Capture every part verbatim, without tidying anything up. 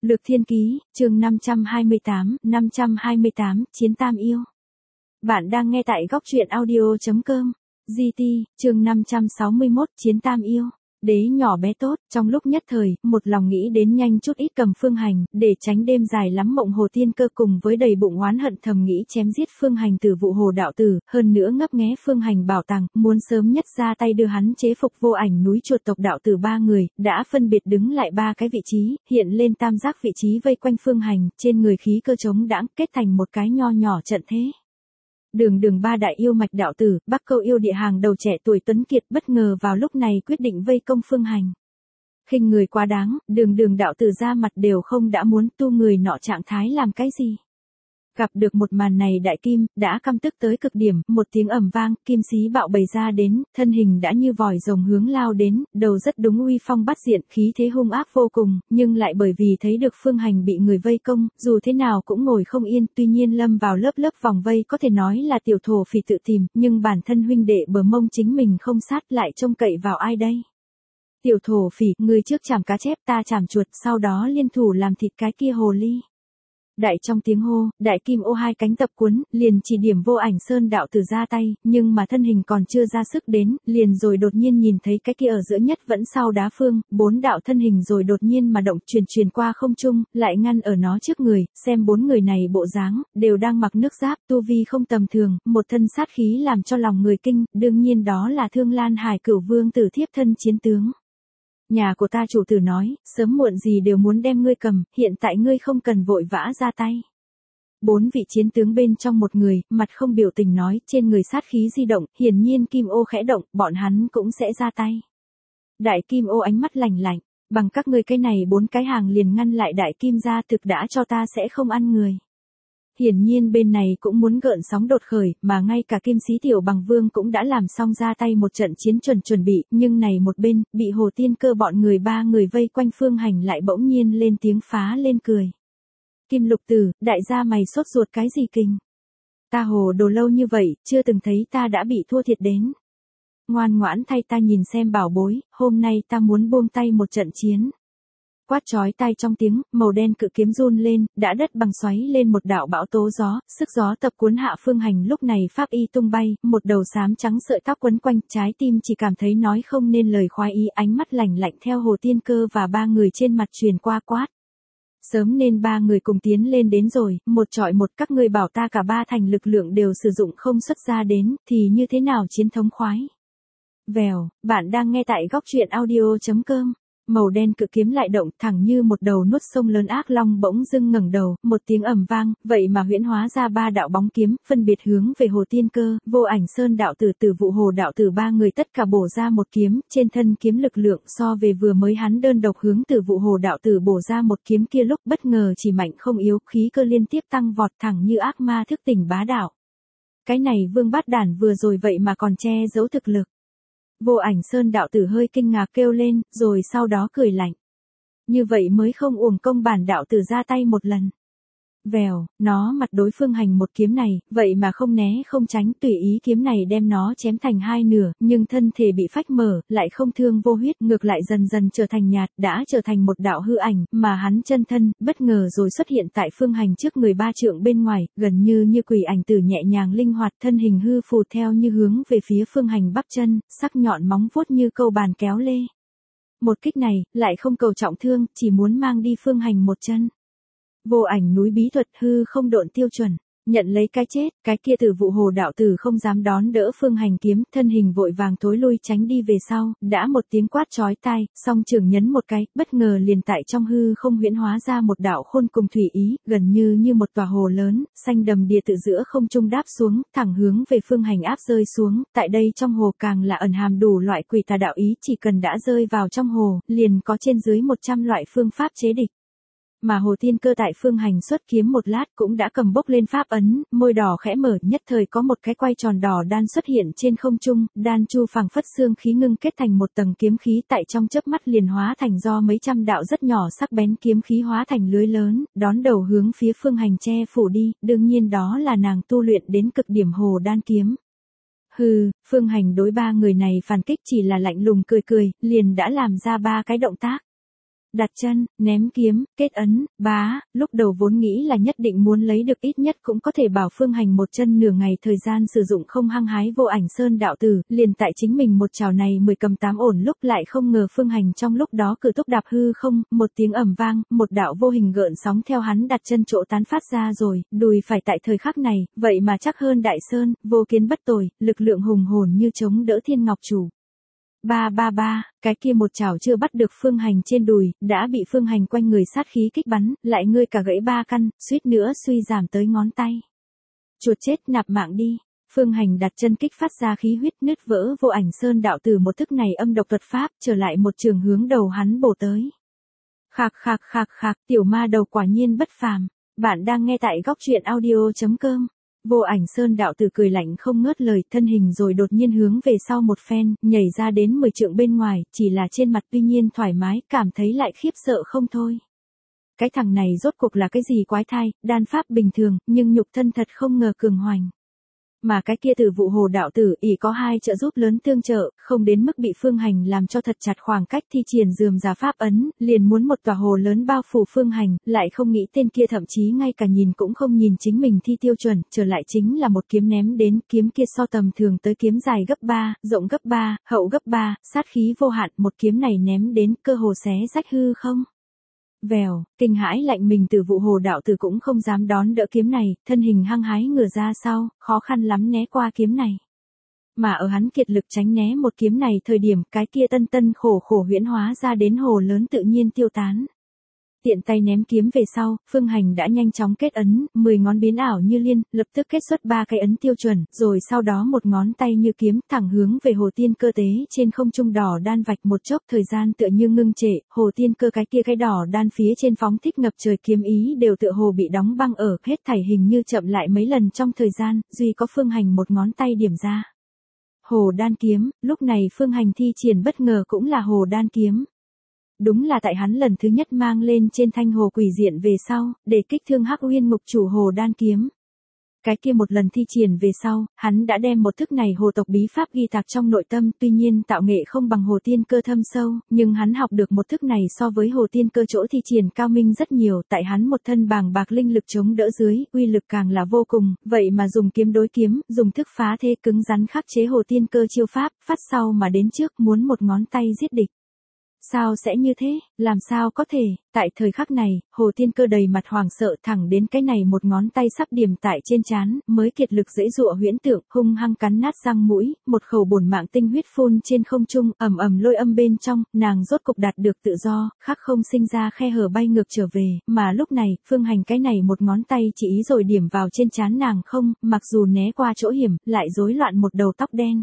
Lược Thiên Ký, chương năm trăm hai mươi tám, năm trăm hai mươi tám, Chiến Tam Yêu. Bạn đang nghe tại góc truyện audio chấm com. giê tê, chương năm trăm sáu mươi mốt, Chiến Tam Yêu. Đế nhỏ bé tốt, trong lúc nhất thời, một lòng nghĩ đến nhanh chút ít cầm Phương Hành, để tránh đêm dài lắm mộng Hồ Tiên Cơ cùng với đầy bụng oán hận thầm nghĩ chém giết Phương Hành từ vụ Hồ đạo tử, hơn nữa ngấp nghé Phương Hành bảo tàng, muốn sớm nhất ra tay đưa hắn chế phục Vô Ảnh núi chuột tộc đạo tử ba người, đã phân biệt đứng lại ba cái vị trí, hiện lên tam giác vị trí vây quanh Phương Hành, trên người khí cơ trống đãng, kết thành một cái nho nhỏ trận thế. Đường đường ba đại yêu mạch đạo tử, Bắc Câu yêu địa hàng đầu trẻ tuổi tuấn kiệt bất ngờ vào lúc này quyết định vây công Phương Hành. Khinh người quá đáng, đường đường đạo tử ra mặt đều không đã muốn tu người nọ trạng thái làm cái gì. Gặp được một màn này đại kim, đã căm tức tới cực điểm, một tiếng ầm vang, kim xí bạo bày ra đến, thân hình đã như vòi rồng hướng lao đến, đầu rất đúng uy phong bắt diện, khí thế hung ác vô cùng, nhưng lại bởi vì thấy được Phương Hành bị người vây công, dù thế nào cũng ngồi không yên, tuy nhiên lâm vào lớp lớp vòng vây có thể nói là tiểu thổ phỉ tự tìm, nhưng bản thân huynh đệ bờ mông chính mình không sát lại trông cậy vào ai đây. Tiểu thổ phỉ, người trước chảm cá chép ta chảm chuột, sau đó liên thủ làm thịt cái kia hồ ly. Đại trong tiếng hô, đại kim ô hai cánh tập cuốn, liền chỉ điểm Vô Ảnh Sơn đạo tử ra tay, nhưng mà thân hình còn chưa ra sức đến, liền rồi đột nhiên nhìn thấy cái kia ở giữa nhất vẫn sau đá phương, bốn đạo thân hình rồi đột nhiên mà động truyền truyền qua không trung, lại ngăn ở nó trước người, xem bốn người này bộ dáng, đều đang mặc nước giáp, tu vi không tầm thường, một thân sát khí làm cho lòng người kinh, đương nhiên đó là Thương Lan Hải Cửu Vương tử thiếp thân chiến tướng. Nhà của ta chủ tử nói, sớm muộn gì đều muốn đem ngươi cầm, hiện tại ngươi không cần vội vã ra tay. Bốn vị chiến tướng bên trong một người, mặt không biểu tình nói, trên người sát khí di động, hiển nhiên kim ô khẽ động, bọn hắn cũng sẽ ra tay. Đại kim ô ánh mắt lạnh lạnh, bằng các ngươi cái này bốn cái hàng liền ngăn lại đại kim gia thực đã cho ta sẽ không ăn người. Hiển nhiên bên này cũng muốn gợn sóng đột khởi, mà ngay cả Kim Sĩ Tiểu Bằng Vương cũng đã làm xong ra tay một trận chiến chuẩn chuẩn bị, nhưng này một bên, bị Hồ Tiên Cơ bọn người ba người vây quanh Phương Hành lại bỗng nhiên lên tiếng phá lên cười. Kim Lục Tử, đại gia mày sốt ruột cái gì kinh? Ta hồ đồ lâu như vậy, chưa từng thấy ta đã bị thua thiệt đến. Ngoan ngoãn thay ta nhìn xem bảo bối, hôm nay ta muốn buông tay một trận chiến. Quát chói tai trong tiếng, màu đen cự kiếm run lên, đã đất bằng xoáy lên một đạo bão tố gió, sức gió tập cuốn hạ Phương Hành lúc này pháp y tung bay, một đầu xám trắng sợi tóc quấn quanh, trái tim chỉ cảm thấy nói không nên lời khoái ý, ánh mắt lạnh lạnh theo Hồ Tiên Cơ và ba người trên mặt truyền qua quát. Sớm nên ba người cùng tiến lên đến rồi, một trọi một các ngươi bảo ta cả ba thành lực lượng đều sử dụng không xuất ra đến, thì như thế nào chiến thống khoái. Vèo, bạn đang nghe tại góc truyện audio chấm com. Màu đen cự kiếm lại động, thẳng như một đầu nuốt sông lớn ác long bỗng dưng ngẩng đầu, một tiếng ầm vang, vậy mà huyễn hóa ra ba đạo bóng kiếm, phân biệt hướng về Hồ Tiên Cơ, Vô Ảnh Sơn đạo tử, Tử Vụ Hồ đạo tử ba người tất cả bổ ra một kiếm, trên thân kiếm lực lượng so về vừa mới hắn đơn độc hướng Tử Vụ Hồ đạo tử bổ ra một kiếm kia lúc bất ngờ chỉ mạnh không yếu, khí cơ liên tiếp tăng vọt thẳng như ác ma thức tỉnh bá đạo. Cái này Vương Bát Đản vừa rồi vậy mà còn che giấu thực lực. Vô Ảnh Sơn đạo tử hơi kinh ngạc kêu lên, rồi sau đó cười lạnh. Như vậy mới không uổng công bản đạo tử ra tay một lần. Vèo, nó mặt đối Phương Hành một kiếm này, vậy mà không né không tránh, tùy ý kiếm này đem nó chém thành hai nửa, nhưng thân thể bị phách mở, lại không thương vô huyết, ngược lại dần dần trở thành nhạt, đã trở thành một đạo hư ảnh, mà hắn chân thân, bất ngờ rồi xuất hiện tại Phương Hành trước người ba trượng bên ngoài, gần như như quỷ ảnh tử nhẹ nhàng linh hoạt, thân hình hư phù theo như hướng về phía Phương Hành bắp chân, sắc nhọn móng vuốt như câu bàn kéo lê. Một kích này, lại không cầu trọng thương, chỉ muốn mang đi Phương Hành một chân. Vô Ảnh núi bí thuật hư không độn tiêu chuẩn, nhận lấy cái chết, cái kia Tử Vụ Hồ đạo tử không dám đón đỡ Phương Hành kiếm, thân hình vội vàng thối lui tránh đi về sau, đã một tiếng quát chói tai, song trường nhấn một cái, bất ngờ liền tại trong hư không huyễn hóa ra một đạo khôn cùng thủy ý, gần như như một tòa hồ lớn, xanh đầm đìa tự giữa không trung đáp xuống, thẳng hướng về Phương Hành áp rơi xuống, tại đây trong hồ càng là ẩn hàm đủ loại quỷ tà đạo ý, chỉ cần đã rơi vào trong hồ, liền có trên dưới một trăm loại phương pháp chế địch. Mà Hồ Tiên Cơ tại Phương Hành xuất kiếm một lát cũng đã cầm bốc lên pháp ấn, môi đỏ khẽ mở, nhất thời có một cái quay tròn đỏ đan xuất hiện trên không trung, đan chu phảng phất xương khí ngưng kết thành một tầng kiếm khí, tại trong chớp mắt liền hóa thành do mấy trăm đạo rất nhỏ sắc bén kiếm khí hóa thành lưới lớn, đón đầu hướng phía Phương Hành che phủ đi, đương nhiên đó là nàng tu luyện đến cực điểm hồ đan kiếm. Hừ, Phương Hành đối ba người này phản kích chỉ là lạnh lùng cười cười, liền đã làm ra ba cái động tác. đặt chân, ném kiếm, kết ấn, bá, lúc đầu vốn nghĩ là nhất định muốn lấy được ít nhất cũng có thể bảo Phương Hành một chân nửa ngày thời gian sử dụng không hăng hái Vô Ảnh Sơn đạo tử, liền tại chính mình một chảo này mười cầm tám ổn lúc lại không ngờ Phương Hành trong lúc đó cử tốc đạp hư không, một tiếng ầm vang, một đạo vô hình gợn sóng theo hắn đặt chân chỗ tán phát ra rồi, đùi phải tại thời khắc này, vậy mà chắc hơn Đại Sơn, vô kiến bất tồi, lực lượng hùng hồn như chống đỡ Thiên Ngọc Chủ. Ba ba ba, cái kia một chảo chưa bắt được Phương Hành trên đùi, đã bị Phương Hành quanh người sát khí kích bắn, lại ngươi cả gãy ba căn, suýt nữa suy giảm tới ngón tay. Chuột chết nạp mạng đi. Phương Hành đặt chân kích phát ra khí huyết nứt vỡ Vô Ảnh Sơn đạo tử một thức này âm độc thuật pháp, trở lại một trường hướng đầu hắn bổ tới. Khạc khạc khạc khạc, tiểu ma đầu quả nhiên bất phàm. Bạn đang nghe tại góc truyện audio chấm com. Vô Ảnh Sơn đạo tử cười lạnh không ngớt lời, thân hình rồi đột nhiên hướng về sau một phen, nhảy ra đến mười trượng bên ngoài, chỉ là trên mặt tuy nhiên thoải mái, cảm thấy lại khiếp sợ không thôi. Cái thằng này rốt cuộc là cái gì quái thai, đan pháp bình thường, nhưng nhục thân thật không ngờ cường hoành. Mà cái kia Tử Vụ Hồ đạo tử ỷ có hai trợ giúp lớn tương trợ, không đến mức bị Phương Hành làm cho thật chặt khoảng cách thi triển dườm già pháp ấn, liền muốn một tòa hồ lớn bao phủ Phương Hành, lại không nghĩ tên kia thậm chí ngay cả nhìn cũng không nhìn chính mình thi tiêu chuẩn, trở lại chính là một kiếm ném đến, kiếm kia so tầm thường tới kiếm dài gấp ba, rộng gấp ba, hậu gấp ba, sát khí vô hạn, một kiếm này ném đến cơ hồ xé rách hư không. Vèo, kinh hãi lạnh mình Tử Vụ Hồ đạo tử cũng không dám đón đỡ kiếm này, thân hình hăng hái ngửa ra sau, khó khăn lắm né qua kiếm này. Mà ở hắn kiệt lực tránh né một kiếm này thời điểm cái kia tân tân khổ khổ huyễn hóa ra đến hồ lớn tự nhiên tiêu tán. Tiện tay ném kiếm về sau, Phương Hành đã nhanh chóng kết ấn, mười ngón biến ảo như liên, lập tức kết xuất ba cái ấn tiêu chuẩn, rồi sau đó một ngón tay như kiếm thẳng hướng về hồ tiên cơ tế trên không trung đỏ đan vạch một chốc thời gian tựa như ngưng trệ, hồ tiên cơ cái kia cái đỏ đan phía trên phóng thích ngập trời kiếm ý đều tựa hồ bị đóng băng ở, hết thảy hình như chậm lại mấy lần trong thời gian, duy có Phương Hành một ngón tay điểm ra. Hồ đan kiếm, lúc này Phương Hành thi triển bất ngờ cũng là hồ đan kiếm. Đúng là tại hắn lần thứ nhất mang lên trên thanh hồ quỷ diện về sau, để kích thương Hắc Uyên Ngục Chủ hồ đan kiếm. Cái kia một lần thi triển về sau, hắn đã đem một thức này hồ tộc bí pháp ghi tạc trong nội tâm, tuy nhiên tạo nghệ không bằng hồ tiên cơ thâm sâu, nhưng hắn học được một thức này so với hồ tiên cơ chỗ thi triển cao minh rất nhiều, tại hắn một thân bàng bạc linh lực chống đỡ dưới, uy lực càng là vô cùng, vậy mà dùng kiếm đối kiếm, dùng thức phá thế cứng rắn khắc chế hồ tiên cơ chiêu pháp, phát sau mà đến trước muốn một ngón tay giết địch. Sao sẽ như thế, làm sao có thể, tại thời khắc này, hồ tiên cơ đầy mặt hoàng sợ thẳng đến cái này một ngón tay sắp điểm tại trên trán, mới kiệt lực dễ dụa huyễn tượng, hung hăng cắn nát răng mũi, một khẩu bổn mạng tinh huyết phun trên không trung, ầm ầm lôi âm bên trong, nàng rốt cục đạt được tự do, khắc không sinh ra khe hở bay ngược trở về, mà lúc này, Phương Hành cái này một ngón tay chỉ ý rồi điểm vào trên trán nàng không, mặc dù né qua chỗ hiểm, lại rối loạn một đầu tóc đen.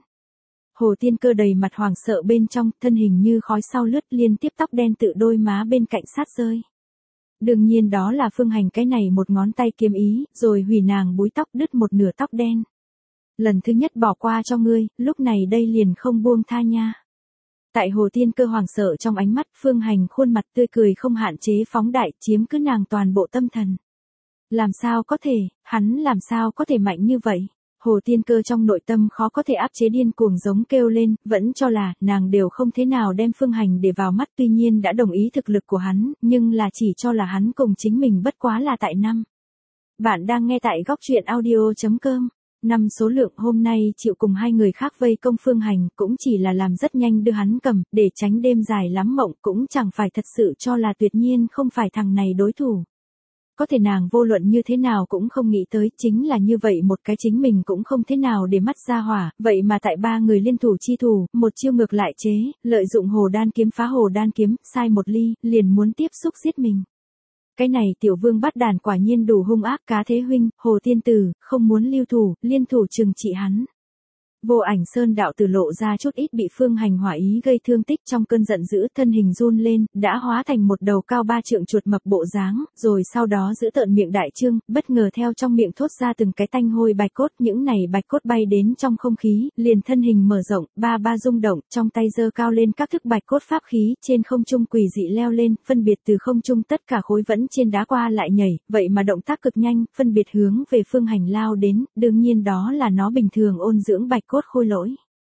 Hồ tiên cơ đầy mặt hoàng sợ bên trong, thân hình như khói sau lướt liên tiếp tóc đen tự đôi má bên cạnh sát rơi. Đương nhiên đó là Phương Hành cái này một ngón tay kiếm ý, rồi hủy nàng búi tóc đứt một nửa tóc đen. Lần thứ nhất bỏ qua cho ngươi, lúc này đây liền không buông tha nha. Tại hồ tiên cơ hoàng sợ trong ánh mắt, Phương Hành khuôn mặt tươi cười không hạn chế phóng đại, chiếm cứ nàng toàn bộ tâm thần. Làm sao có thể, hắn làm sao có thể mạnh như vậy? Hồ tiên cơ trong nội tâm khó có thể áp chế điên cuồng giống kêu lên, vẫn cho là, nàng đều không thế nào đem Phương Hành để vào mắt, tuy nhiên đã đồng ý thực lực của hắn, nhưng là chỉ cho là hắn cùng chính mình bất quá là tại năm. Bạn đang nghe tại góc truyện audio chấm com. Năm số lượng hôm nay chịu cùng hai người khác vây công Phương Hành, cũng chỉ là làm rất nhanh đưa hắn cầm, để tránh đêm dài lắm mộng, cũng chẳng phải thật sự cho là tuyệt nhiên không phải thằng này đối thủ. Có thể nàng vô luận như thế nào cũng không nghĩ tới, chính là như vậy một cái chính mình cũng không thế nào để mắt ra hỏa, vậy mà tại ba người liên thủ chi thủ, một chiêu ngược lại chế, lợi dụng hồ đan kiếm phá hồ đan kiếm, sai một ly, liền muốn tiếp xúc giết mình. Cái này tiểu vương bắt đàn quả nhiên đủ hung ác, cá thế huynh, hồ tiên tử, không muốn lưu thủ, liên thủ trừng trị hắn. Vô Ảnh Sơn đạo tử lộ ra chút ít bị Phương Hành hỏa ý gây thương tích, trong cơn giận dữ thân hình run lên, đã hóa thành một đầu cao ba trượng chuột mập bộ dáng, rồi sau đó giữ tợn miệng đại trương, bất ngờ theo trong miệng thốt ra từng cái tanh hôi bạch cốt, những này bạch cốt bay đến trong không khí, liền thân hình mở rộng, ba ba rung động, trong tay giơ cao lên các thức bạch cốt pháp khí, trên không trung quỷ dị leo lên, phân biệt từ không trung tất cả khối vẫn trên đá qua lại nhảy, vậy mà động tác cực nhanh, phân biệt hướng về Phương Hành lao đến, đương nhiên đó là nó bình thường ôn dưỡng bạch cốt khôi lỗi.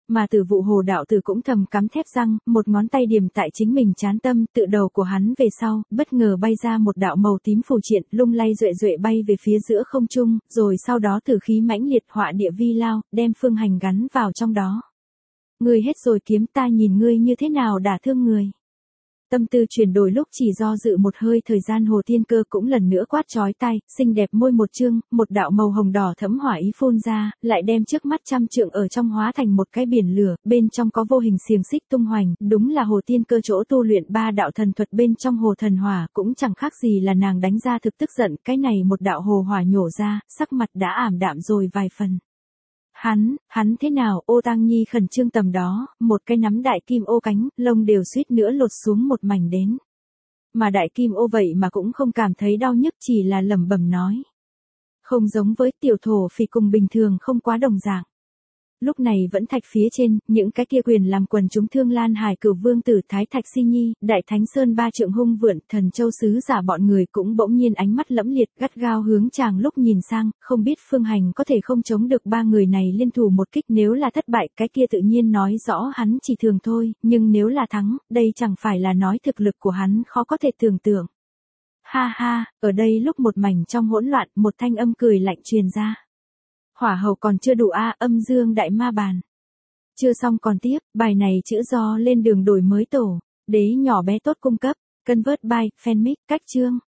Mà Tử Vụ Hồ đạo tử cũng thầm cắm thép răng, một ngón tay điểm tại chính mình trán tâm, tự đầu của hắn về sau, bất ngờ bay ra một đạo màu tím phù triện, lung lay duệ duệ bay về phía giữa không trung, rồi sau đó tử khí mãnh liệt họa địa vi lao, đem Phương Hành gắn vào trong đó. Ngươi hết rồi kiếm, ta nhìn ngươi như thế nào đả thương người. Tâm tư chuyển đổi lúc chỉ do dự một hơi thời gian, Hồ Thiên Cơ cũng lần nữa quát chói tai, xinh đẹp môi một chương, một đạo màu hồng đỏ thẫm hỏa ý phun ra, lại đem trước mắt trăm trượng ở trong hóa thành một cái biển lửa, bên trong có vô hình xiềng xích tung hoành, đúng là Hồ Thiên Cơ chỗ tu luyện ba đạo thần thuật bên trong hồ thần hỏa, cũng chẳng khác gì là nàng đánh ra thực tức giận, cái này một đạo hồ hỏa nhổ ra, sắc mặt đã ảm đạm rồi vài phần. Hắn, hắn thế nào? Ô Tăng Nhi khẩn trương tầm đó, một cái nắm đại kim ô cánh, lông đều suýt nữa lột xuống một mảnh đến. Mà đại kim ô vậy mà cũng không cảm thấy đau nhức, chỉ là lẩm bẩm nói. Không giống với tiểu thổ phỉ, cùng bình thường không quá đồng dạng. Lúc này vẫn thạch phía trên, những cái kia quyền làm quần chúng Thương Lan Hải Cửu Vương tử Thái Thạch Si Nhi, Đại Thánh Sơn ba trượng hung vượn, Thần Châu sứ giả bọn người cũng bỗng nhiên ánh mắt lẫm liệt, gắt gao hướng chàng lúc nhìn sang, không biết Phương Hành có thể không chống được ba người này liên thủ một kích, nếu là thất bại, cái kia tự nhiên nói rõ hắn chỉ thường thôi, nhưng nếu là thắng, đây chẳng phải là nói thực lực của hắn khó có thể tưởng tượng. Ha ha, ở đây lúc một mảnh trong hỗn loạn, một thanh âm cười lạnh truyền ra. Hỏa hầu còn chưa đủ a, âm dương đại ma bàn. Chưa xong còn tiếp, bài này chữ do lên đường đổi mới tổ, đế nhỏ bé tốt cung cấp, convert by, fanmic, cách chương.